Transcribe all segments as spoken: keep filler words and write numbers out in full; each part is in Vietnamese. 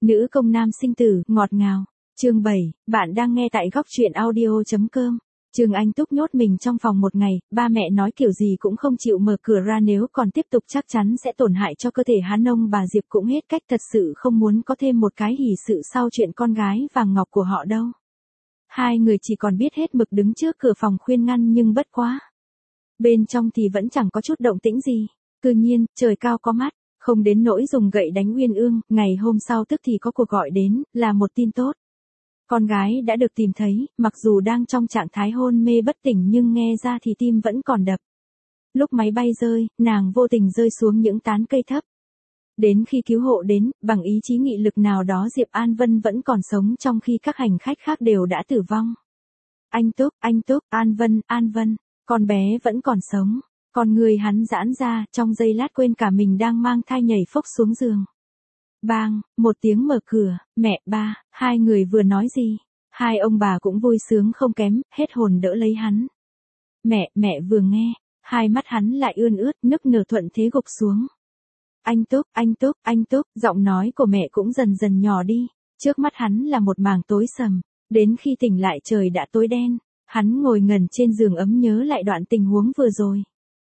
Nữ công nam sinh tử, ngọt ngào. Chương bảy, bạn đang nghe tại góc truyện audio.com. Trương Anh Túc nhốt mình trong phòng một ngày, ba mẹ nói kiểu gì cũng không chịu mở cửa ra, nếu còn tiếp tục chắc chắn sẽ tổn hại cho cơ thể hắn. Ông bà Diệp cũng hết cách, thật sự không muốn có thêm một cái hỷ sự sau chuyện con gái vàng ngọc của họ đâu. Hai người chỉ còn biết hết mực đứng trước cửa phòng khuyên ngăn, nhưng bất quá. Bên trong thì vẫn chẳng có chút động tĩnh gì. Tự nhiên, trời cao có mắt, không đến nỗi dùng gậy đánh Uyên Ương. Ngày hôm sau tức thì có cuộc gọi đến, là một tin tốt. Con gái đã được tìm thấy, mặc dù đang trong trạng thái hôn mê bất tỉnh nhưng nghe ra thì tim vẫn còn đập. Lúc máy bay rơi, nàng vô tình rơi xuống những tán cây thấp. Đến khi cứu hộ đến, bằng ý chí nghị lực nào đó Diệp An Vân vẫn còn sống trong khi các hành khách khác đều đã tử vong. Anh Túc, anh Túc, An Vân, An Vân, con bé vẫn còn sống. Con người hắn giãn ra, trong giây lát quên cả mình đang mang thai, nhảy phốc xuống giường. Bang, một tiếng mở cửa, mẹ, ba, hai người vừa nói gì? Hai ông bà cũng vui sướng không kém, hết hồn đỡ lấy hắn. Mẹ, mẹ vừa nghe, hai mắt hắn lại ươn ướt, nức nở thuận thế gục xuống. Anh Túc, anh Túc, anh Túc, giọng nói của mẹ cũng dần dần nhỏ đi. Trước mắt hắn là một mảng tối sầm, đến khi tỉnh lại trời đã tối đen. Hắn ngồi ngẩn trên giường ấm nhớ lại đoạn tình huống vừa rồi.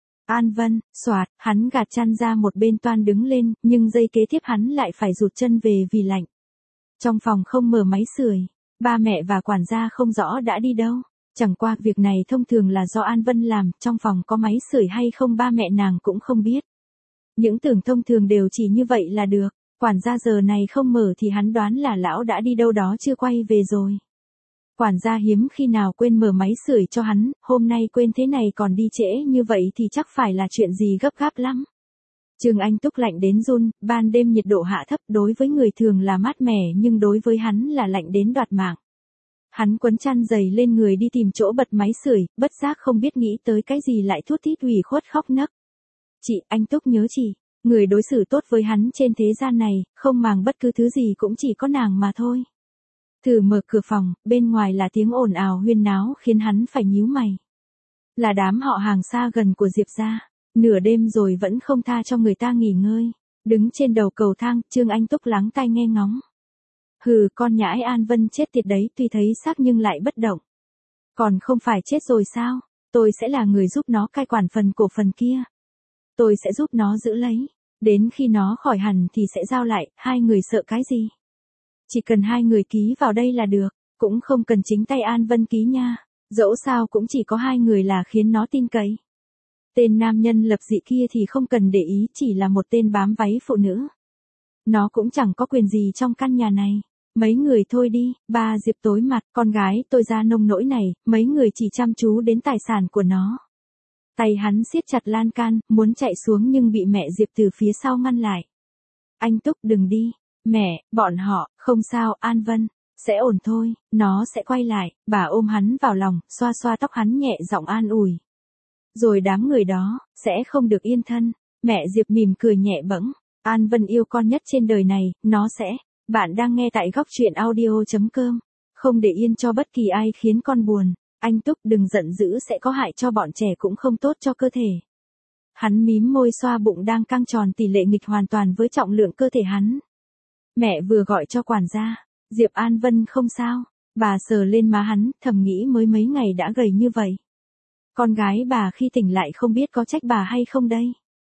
An Vân, xoạt, hắn gạt chăn ra một bên toan đứng lên, nhưng giây kế tiếp hắn lại phải rụt chân về vì lạnh. Trong phòng không mở máy sưởi, ba mẹ và quản gia không rõ đã đi đâu. Chẳng qua việc này thông thường là do An Vân làm, trong phòng có máy sưởi hay không ba mẹ nàng cũng không biết. Những tưởng thông thường đều chỉ như vậy là được, quản gia giờ này không mở thì hắn đoán là lão đã đi đâu đó chưa quay về rồi. Quản gia hiếm khi nào quên mở máy sưởi cho hắn, hôm nay quên thế này còn đi trễ như vậy thì chắc phải là chuyện gì gấp gáp lắm. Trương Anh Túc lạnh đến run, ban đêm nhiệt độ hạ thấp đối với người thường là mát mẻ nhưng đối với hắn là lạnh đến đoạt mạng. Hắn quấn chăn dày lên người đi tìm chỗ bật máy sưởi, bất giác không biết nghĩ tới cái gì lại thút thít ủy khuất khóc nấc. Chị, anh Túc nhớ chị, người đối xử tốt với hắn trên thế gian này, không màng bất cứ thứ gì cũng chỉ có nàng mà thôi. Thử mở cửa phòng, bên ngoài là tiếng ồn ào huyên náo khiến hắn phải nhíu mày. Là đám họ hàng xa gần của Diệp gia, nửa đêm rồi vẫn không tha cho người ta nghỉ ngơi. Đứng trên đầu cầu thang, Trương Anh Túc lắng tai nghe ngóng. Hừ, con nhãi An Vân chết tiệt đấy, tuy thấy xác nhưng lại bất động. Còn không phải chết rồi sao? Tôi sẽ là người giúp nó cai quản phần cổ phần kia. Tôi sẽ giúp nó giữ lấy. Đến khi nó khỏi hẳn thì sẽ giao lại, hai người sợ cái gì? Chỉ cần hai người ký vào đây là được, cũng không cần chính tay An Vân ký nha. Dẫu sao cũng chỉ có hai người là khiến nó tin cậy. Tên nam nhân lập dị kia thì không cần để ý, chỉ là một tên bám váy phụ nữ. Nó cũng chẳng có quyền gì trong căn nhà này. Mấy người thôi đi, ba Diệp tối mặt, con gái tôi ra nông nỗi này, mấy người chỉ chăm chú đến tài sản của nó. Tay hắn siết chặt lan can, muốn chạy xuống nhưng bị mẹ Diệp từ phía sau ngăn lại. Anh Túc đừng đi. Mẹ, bọn họ, không sao, An Vân, sẽ ổn thôi, nó sẽ quay lại. Bà ôm hắn vào lòng, xoa xoa tóc hắn nhẹ giọng an ủi. Rồi đám người đó, sẽ không được yên thân. Mẹ Diệp mỉm cười nhẹ bẫng. An Vân yêu con nhất trên đời này, nó sẽ. Bạn đang nghe tại góc truyện audio.com. Không để yên cho bất kỳ ai khiến con buồn. Anh Túc đừng giận dữ, sẽ có hại cho bọn trẻ cũng không tốt cho cơ thể. Hắn mím môi xoa bụng đang căng tròn tỷ lệ nghịch hoàn toàn với trọng lượng cơ thể hắn. Mẹ vừa gọi cho quản gia. Diệp An Vân không sao. Bà sờ lên má hắn, thầm nghĩ mới mấy ngày đã gầy như vậy. Con gái bà khi tỉnh lại không biết có trách bà hay không đây.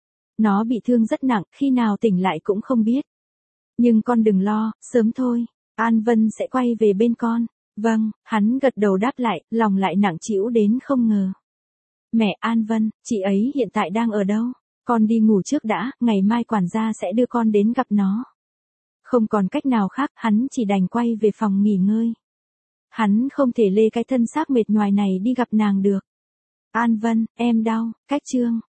Nó bị thương rất nặng, khi nào tỉnh lại cũng không biết. Nhưng con đừng lo, sớm thôi, An Vân sẽ quay về bên con. Vâng, hắn gật đầu đáp lại, lòng lại nặng trĩu đến không ngờ. Mẹ An Vân, chị ấy hiện tại đang ở đâu? Con đi ngủ trước đã, ngày mai quản gia sẽ đưa con đến gặp nó. Không còn cách nào khác, hắn chỉ đành quay về phòng nghỉ ngơi. Hắn không thể lê cái thân xác mệt nhoài này đi gặp nàng được. An Vân, em đau, cách Trương